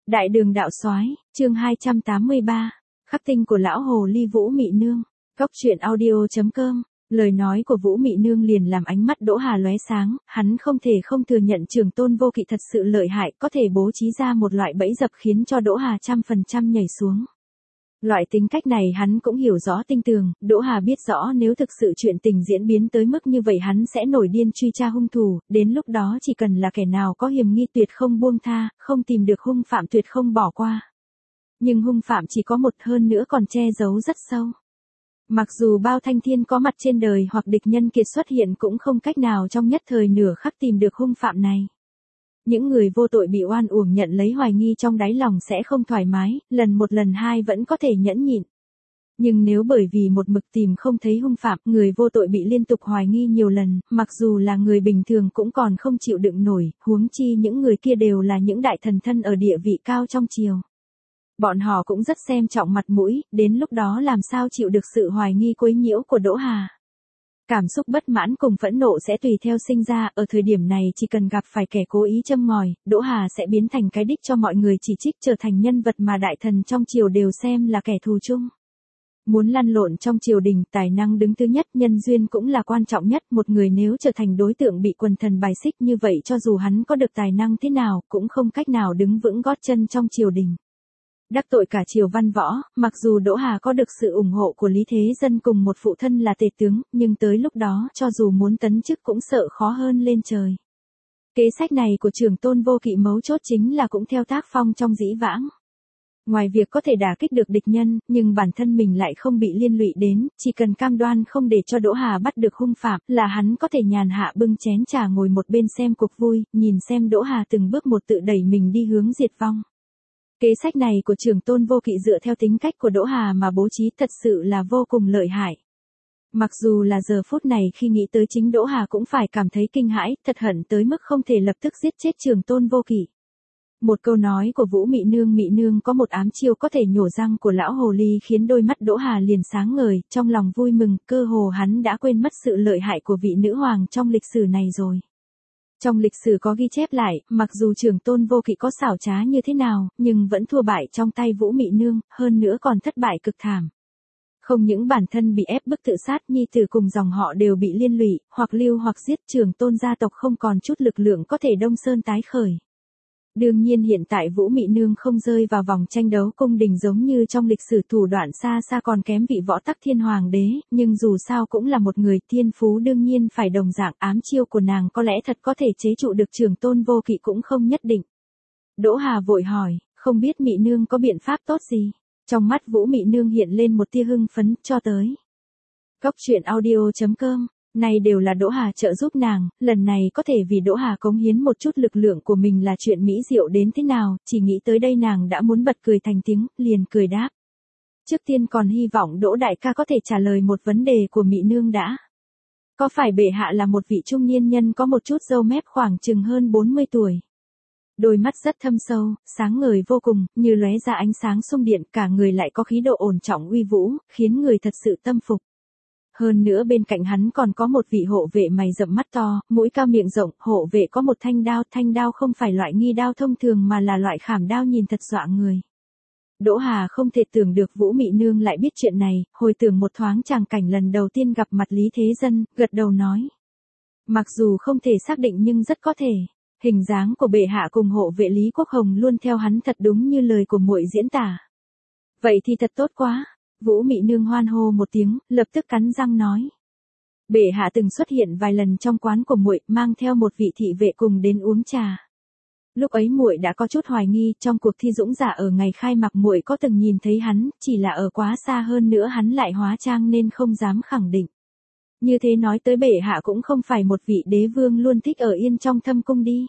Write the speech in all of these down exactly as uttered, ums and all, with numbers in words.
Đại đường đạo soái, chương hai trăm tám mươi ba, khắc tinh của lão hồ ly Vũ Mị Nương. Góc truyện audio chấm com. Lời nói của Vũ Mị Nương liền làm ánh mắt Đỗ Hà lóe sáng, hắn không thể không thừa nhận Trường Tôn Vô Kỵ thật sự lợi hại, có thể bố trí ra một loại bẫy dập khiến cho Đỗ Hà trăm phần trăm nhảy xuống. Loại tính cách này hắn cũng hiểu rõ tinh tường, Đỗ Hà biết rõ nếu thực sự chuyện tình diễn biến tới mức như vậy hắn sẽ nổi điên truy tra hung thủ, đến lúc đó chỉ cần là kẻ nào có hiểm nghi tuyệt không buông tha, không tìm được hung phạm tuyệt không bỏ qua. Nhưng hung phạm chỉ có một, hơn nữa còn che giấu rất sâu. Mặc dù bao thanh thiên có mặt trên đời hoặc địch nhân kiệt xuất hiện cũng không cách nào trong nhất thời nửa khắc tìm được hung phạm này. Những người vô tội bị oan uổng nhận lấy hoài nghi trong đáy lòng sẽ không thoải mái, lần một lần hai vẫn có thể nhẫn nhịn. Nhưng nếu bởi vì một mực tìm không thấy hung phạm, người vô tội bị liên tục hoài nghi nhiều lần, mặc dù là người bình thường cũng còn không chịu đựng nổi, huống chi những người kia đều là những đại thần thân ở địa vị cao trong triều. Bọn họ cũng rất xem trọng mặt mũi, đến lúc đó làm sao chịu được sự hoài nghi quấy nhiễu của Đỗ Hà. Cảm xúc bất mãn cùng phẫn nộ sẽ tùy theo sinh ra, ở thời điểm này chỉ cần gặp phải kẻ cố ý châm ngòi, Đỗ Hà sẽ biến thành cái đích cho mọi người chỉ trích, trở thành nhân vật mà đại thần trong triều đều xem là kẻ thù chung. Muốn lăn lộn trong triều đình, tài năng đứng thứ nhất, nhân duyên cũng là quan trọng nhất, một người nếu trở thành đối tượng bị quần thần bài xích như vậy cho dù hắn có được tài năng thế nào, cũng không cách nào đứng vững gót chân trong triều đình. Đắc tội cả triều văn võ, mặc dù Đỗ Hà có được sự ủng hộ của Lý Thế Dân cùng một phụ thân là tể tướng, nhưng tới lúc đó cho dù muốn tấn chức cũng sợ khó hơn lên trời. Kế sách này của Trường Tôn Vô Kỵ mấu chốt chính là cũng theo tác phong trong dĩ vãng. Ngoài việc có thể đả kích được địch nhân, nhưng bản thân mình lại không bị liên lụy đến, chỉ cần cam đoan không để cho Đỗ Hà bắt được hung phạm, là hắn có thể nhàn hạ bưng chén trà ngồi một bên xem cuộc vui, nhìn xem Đỗ Hà từng bước một tự đẩy mình đi hướng diệt vong. Kế sách này của Trường Tôn Vô Kỵ dựa theo tính cách của Đỗ Hà mà bố trí thật sự là vô cùng lợi hại. Mặc dù là giờ phút này khi nghĩ tới chính Đỗ Hà cũng phải cảm thấy kinh hãi, thật hận tới mức không thể lập tức giết chết Trường Tôn Vô Kỵ. Một câu nói của Vũ Mị Nương, Mị Nương có một ám chiêu có thể nhổ răng của lão hồ ly khiến đôi mắt Đỗ Hà liền sáng ngời, trong lòng vui mừng, cơ hồ hắn đã quên mất sự lợi hại của vị nữ hoàng trong lịch sử này rồi. Trong lịch sử có ghi chép lại, mặc dù Trường Tôn Vô Kỵ có xảo trá như thế nào, nhưng vẫn thua bại trong tay Vũ Mị Nương, hơn nữa còn thất bại cực thảm. Không những bản thân bị ép bức tự sát, nhi tử cùng dòng họ đều bị liên lụy, hoặc lưu hoặc giết, Trường Tôn gia tộc không còn chút lực lượng có thể đông sơn tái khởi. Đương nhiên hiện tại Vũ Mị Nương không rơi vào vòng tranh đấu cung đình giống như trong lịch sử, thủ đoạn xa xa còn kém vị Võ Tắc Thiên Hoàng đế, nhưng dù sao cũng là một người thiên phú, đương nhiên phải đồng dạng, ám chiêu của nàng có lẽ thật có thể chế trụ được Trường Tôn Vô Kỵ cũng không nhất định. Đỗ Hà vội hỏi, không biết Mị Nương có biện pháp tốt gì? Trong mắt Vũ Mị Nương hiện lên một tia hưng phấn, cho tới. Góc truyện audio chấm com. Này đều là Đỗ Hà trợ giúp nàng, lần này có thể vì Đỗ Hà cống hiến một chút lực lượng của mình là chuyện mỹ diệu đến thế nào, chỉ nghĩ tới đây nàng đã muốn bật cười thành tiếng, liền cười đáp. Trước tiên còn hy vọng Đỗ đại ca có thể trả lời một vấn đề của Mị Nương đã. Có phải bệ hạ là một vị trung niên nhân có một chút râu mép khoảng chừng hơn bốn mươi tuổi? Đôi mắt rất thâm sâu, sáng ngời vô cùng, như lóe ra ánh sáng xung điện, cả người lại có khí độ ổn trọng uy vũ, khiến người thật sự tâm phục. Hơn nữa bên cạnh hắn còn có một vị hộ vệ mày rậm mắt to, mũi cao miệng rộng, hộ vệ có một thanh đao, thanh đao không phải loại nghi đao thông thường mà là loại khảm đao nhìn thật dọa người. Đỗ Hà không thể tưởng được Vũ Mị Nương lại biết chuyện này, hồi tưởng một thoáng tràng cảnh lần đầu tiên gặp mặt Lý Thế Dân, gật đầu nói. Mặc dù không thể xác định nhưng rất có thể, hình dáng của bệ hạ cùng hộ vệ Lý Quốc Hồng luôn theo hắn thật đúng như lời của muội diễn tả. Vậy thì thật tốt quá. Vũ Mị Nương hoan hô một tiếng, lập tức cắn răng nói. Bệ hạ từng xuất hiện vài lần trong quán của muội, mang theo một vị thị vệ cùng đến uống trà. Lúc ấy muội đã có chút hoài nghi, trong cuộc thi dũng giả ở ngày khai mạc muội có từng nhìn thấy hắn, chỉ là ở quá xa, hơn nữa hắn lại hóa trang nên không dám khẳng định. Như thế nói tới bệ hạ cũng không phải một vị đế vương luôn thích ở yên trong thâm cung đi.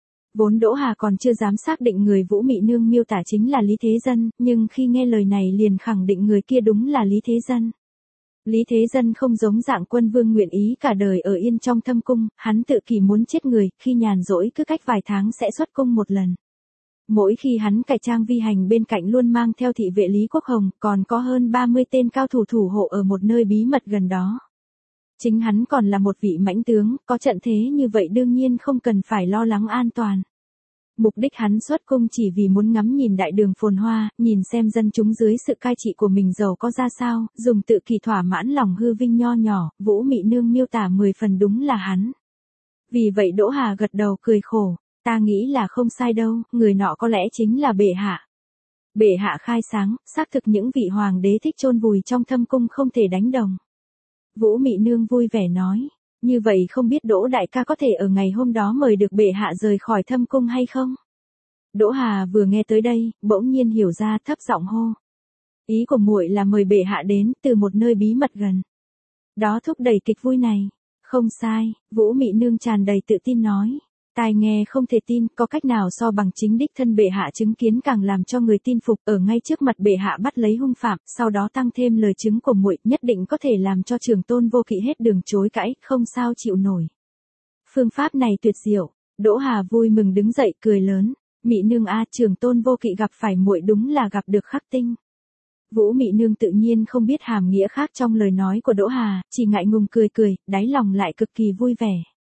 Vốn Đỗ Hà còn chưa dám xác định người Vũ Mị Nương miêu tả chính là Lý Thế Dân, nhưng khi nghe lời này liền khẳng định người kia đúng là Lý Thế Dân. Lý Thế Dân không giống dạng quân vương nguyện ý cả đời ở yên trong thâm cung, hắn tự kỷ muốn chết người, khi nhàn rỗi cứ cách vài tháng sẽ xuất cung một lần. Mỗi khi hắn cải trang vi hành bên cạnh luôn mang theo thị vệ Lý Quốc Hồng, còn có hơn ba mươi tên cao thủ thủ hộ ở một nơi bí mật gần đó. Chính hắn còn là một vị mãnh tướng, có trận thế như vậy đương nhiên không cần phải lo lắng an toàn. Mục đích hắn xuất cung chỉ vì muốn ngắm nhìn đại đường phồn hoa, nhìn xem dân chúng dưới sự cai trị của mình giàu có ra sao, dùng tự kỳ thỏa mãn lòng hư vinh nho nhỏ, Vũ Mị Nương miêu tả mười phần đúng là hắn. Vì vậy Đỗ Hà gật đầu cười khổ, ta nghĩ là không sai đâu, người nọ có lẽ chính là bệ hạ. Bệ hạ khai sáng, xác thực những vị hoàng đế thích chôn vùi trong thâm cung không thể đánh đồng. Vũ Mị Nương vui vẻ nói, như vậy không biết Đỗ đại ca có thể ở ngày hôm đó mời được bệ hạ rời khỏi thâm cung hay không? Đỗ Hà vừa nghe tới đây, bỗng nhiên hiểu ra, thấp giọng hô. Ý của muội là mời bệ hạ đến từ một nơi bí mật gần. Đó thúc đẩy kịch vui này. Không sai, Vũ Mị Nương tràn đầy tự tin nói. Tai nghe không thể tin, có cách nào so bằng chính đích thân bệ hạ chứng kiến càng làm cho người tin phục, ở ngay trước mặt bệ hạ bắt lấy hung phạm, sau đó tăng thêm lời chứng của muội, nhất định có thể làm cho Trường Tôn Vô Kỵ hết đường chối cãi, không sao chịu nổi. Phương pháp này tuyệt diệu. Đỗ Hà vui mừng đứng dậy cười lớn, Mị Nương a, Trường Tôn Vô Kỵ gặp phải muội đúng là gặp được khắc tinh. Vũ Mị Nương tự nhiên không biết hàm nghĩa khác trong lời nói của Đỗ Hà, chỉ ngại ngùng cười cười, đáy lòng lại cực kỳ vui vẻ.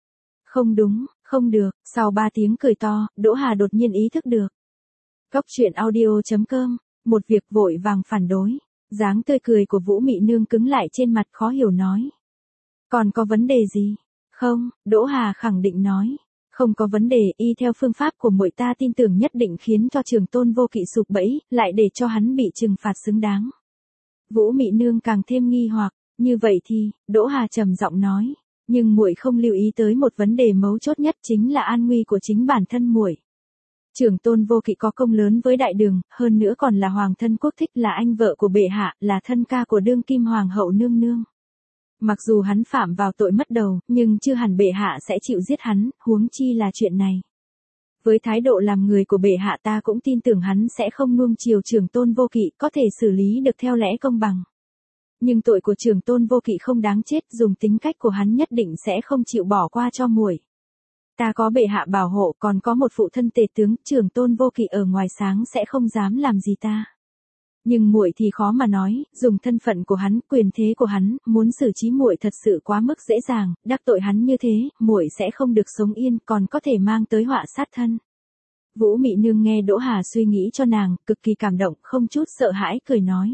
Không đúng, không được, sau ba tiếng cười to, Đỗ Hà đột nhiên ý thức được. Cốc truyện audio chấm com, một việc vội vàng phản đối, dáng tươi cười của Vũ Mị Nương cứng lại trên mặt khó hiểu nói. Còn có vấn đề gì? Không, Đỗ Hà khẳng định nói. Không có vấn đề, y theo phương pháp của muội ta tin tưởng nhất định khiến cho Trường Tôn Vô Kỵ sụp bẫy, lại để cho hắn bị trừng phạt xứng đáng. Vũ Mị Nương càng thêm nghi hoặc, như vậy thì, Đỗ Hà trầm giọng nói, nhưng muội không lưu ý tới một vấn đề mấu chốt nhất chính là an nguy của chính bản thân muội. Trường Tôn Vô Kỵ có công lớn với đại đường, hơn nữa còn là hoàng thân quốc thích, là anh vợ của bệ hạ, là thân ca của đương kim hoàng hậu nương nương. Mặc dù hắn phạm vào tội mất đầu, nhưng chưa hẳn bệ hạ sẽ chịu giết hắn, huống chi là chuyện này. Với thái độ làm người của bệ hạ ta cũng tin tưởng hắn sẽ không nuông chiều Trường Tôn Vô Kỵ, có thể xử lý được theo lẽ công bằng. Nhưng tội của Trường Tôn Vô Kỵ không đáng chết, dùng tính cách của hắn nhất định sẽ không chịu bỏ qua cho muội. Ta có bệ hạ bảo hộ, còn có một phụ thân tể tướng, Trường Tôn Vô Kỵ ở ngoài sáng sẽ không dám làm gì ta. Nhưng muội thì khó mà nói, dùng thân phận của hắn, quyền thế của hắn, muốn xử trí muội thật sự quá mức dễ dàng, đắc tội hắn như thế, muội sẽ không được sống yên, còn có thể mang tới họa sát thân. Vũ Mị Nương nghe Đỗ Hà suy nghĩ cho nàng, cực kỳ cảm động, không chút sợ hãi cười nói.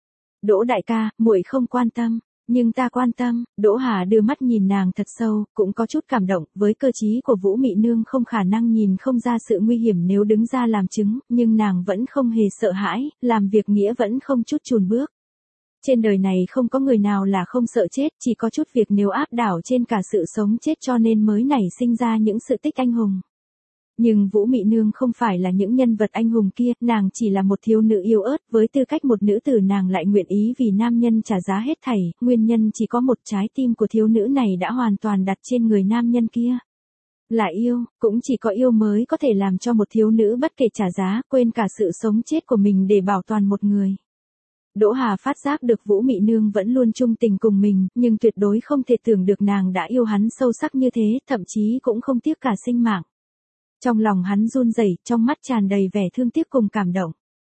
Đỗ đại ca, muội không quan tâm, nhưng ta quan tâm. Đỗ Hà đưa mắt nhìn nàng thật sâu, cũng có chút cảm động, với cơ trí của Vũ Mị Nương không khả năng nhìn không ra sự nguy hiểm nếu đứng ra làm chứng, nhưng nàng vẫn không hề sợ hãi, làm việc nghĩa vẫn không chút chùn bước. Trên đời này không có người nào là không sợ chết, chỉ có chút việc nếu áp đảo trên cả sự sống chết cho nên mới nảy sinh ra những sự tích anh hùng. Nhưng Vũ Mị Nương không phải là những nhân vật anh hùng kia, nàng chỉ là một thiếu nữ yếu ớt, với tư cách một nữ tử nàng lại nguyện ý vì nam nhân trả giá hết thảy, nguyên nhân chỉ có một, trái tim của thiếu nữ này đã hoàn toàn đặt trên người nam nhân kia. Là yêu, cũng chỉ có yêu mới có thể làm cho một thiếu nữ bất kể trả giá, quên cả sự sống chết của mình để bảo toàn một người. Đỗ Hà phát giác được Vũ Mị Nương vẫn luôn chung tình cùng mình, nhưng tuyệt đối không thể tưởng được nàng đã yêu hắn sâu sắc như thế, thậm chí cũng không tiếc cả sinh mạng. Trong lòng hắn run rẩy, trong mắt tràn đầy vẻ thương tiếc cùng cảm động.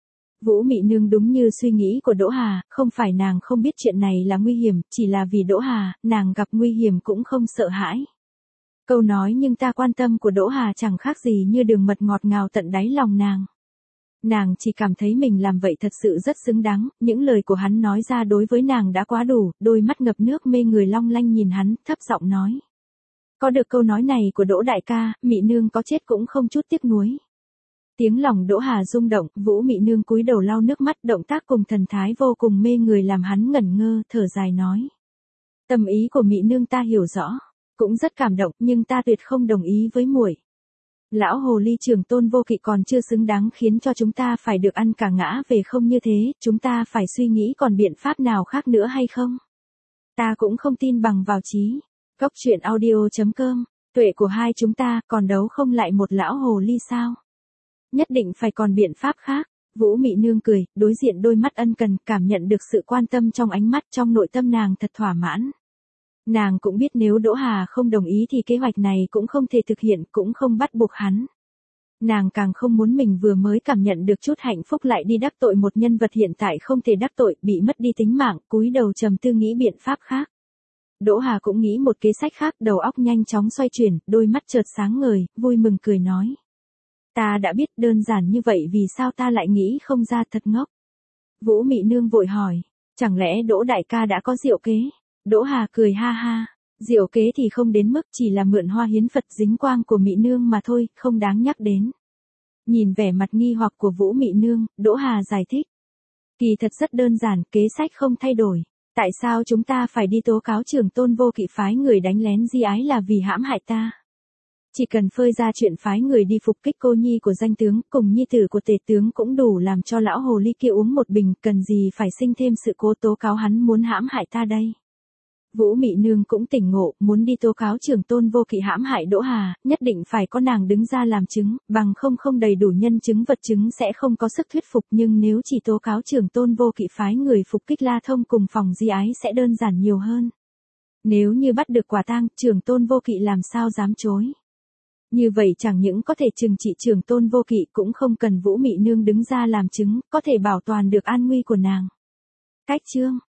Vũ Mị Nương đúng như suy nghĩ của Đỗ Hà, không phải nàng không biết chuyện này là nguy hiểm, chỉ là vì Đỗ Hà, nàng gặp nguy hiểm cũng không sợ hãi. Câu nói nhưng ta quan tâm của Đỗ Hà chẳng khác gì như đường mật ngọt ngào tận đáy lòng nàng. Nàng chỉ cảm thấy mình làm vậy thật sự rất xứng đáng, những lời của hắn nói ra đối với nàng đã quá đủ, đôi mắt ngập nước mê người long lanh nhìn hắn, thấp giọng nói. Có được câu nói này của Đỗ đại ca, Mị Nương có chết cũng không chút tiếc nuối. Tiếng lòng Đỗ Hà rung động, Vũ Mị Nương cúi đầu lau nước mắt, động tác cùng thần thái vô cùng mê người làm hắn ngẩn ngơ, thở dài nói. Tâm ý của Mị Nương ta hiểu rõ, cũng rất cảm động, nhưng ta tuyệt không đồng ý với muội. Lão hồ ly Trường Tôn Vô Kỵ còn chưa xứng đáng khiến cho chúng ta phải được ăn cả ngã về không như thế, chúng ta phải suy nghĩ còn biện pháp nào khác nữa hay không? Ta cũng không tin bằng vào trí. Cốc truyện audio chấm com, tuệ của hai chúng ta còn đấu không lại một lão hồ ly sao? Nhất định phải còn biện pháp khác. Vũ Mị Nương cười, đối diện đôi mắt ân cần, cảm nhận được sự quan tâm trong ánh mắt, trong nội tâm nàng thật thỏa mãn. Nàng cũng biết nếu Đỗ Hà không đồng ý thì kế hoạch này cũng không thể thực hiện, cũng không bắt buộc hắn. Nàng càng không muốn mình vừa mới cảm nhận được chút hạnh phúc lại đi đắc tội một nhân vật hiện tại không thể đắc tội, bị mất đi tính mạng, cúi đầu trầm tư nghĩ biện pháp khác. Đỗ Hà cũng nghĩ một kế sách khác, đầu óc nhanh chóng xoay chuyển, đôi mắt chợt sáng ngời, vui mừng cười nói. Ta đã biết đơn giản như vậy vì sao ta lại nghĩ không ra thật ngốc. Vũ Mị Nương vội hỏi, chẳng lẽ Đỗ đại ca đã có diệu kế? Đỗ Hà cười ha ha, diệu kế thì không đến mức, chỉ là mượn hoa hiến Phật dính quang của Mị Nương mà thôi, không đáng nhắc đến. Nhìn vẻ mặt nghi hoặc của Vũ Mị Nương, Đỗ Hà giải thích. Kỳ thật rất đơn giản, kế sách không thay đổi. Tại sao chúng ta phải đi tố cáo Trường Tôn Vô Kỵ phái người đánh lén Di Ái là vì hãm hại ta? Chỉ cần phơi ra chuyện phái người đi phục kích cô nhi của danh tướng, cùng nhi tử của tể tướng cũng đủ làm cho lão hồ ly kia uống một bình, cần gì phải sinh thêm sự cố tố cáo hắn muốn hãm hại ta đây. Vũ Mị Nương cũng tỉnh ngộ, muốn đi tố cáo Trường Tôn Vô Kỵ hãm hại Đỗ Hà, nhất định phải có nàng đứng ra làm chứng, bằng không không đầy đủ nhân chứng vật chứng sẽ không có sức thuyết phục, nhưng nếu chỉ tố cáo Trường Tôn Vô Kỵ phái người phục kích La Thông cùng phòng Di Ái sẽ đơn giản nhiều hơn. Nếu như bắt được quả tang, Trường Tôn Vô Kỵ làm sao dám chối. Như vậy chẳng những có thể trừng trị Trường Tôn Vô Kỵ, cũng không cần Vũ Mị Nương đứng ra làm chứng, có thể bảo toàn được an nguy của nàng. Cách chương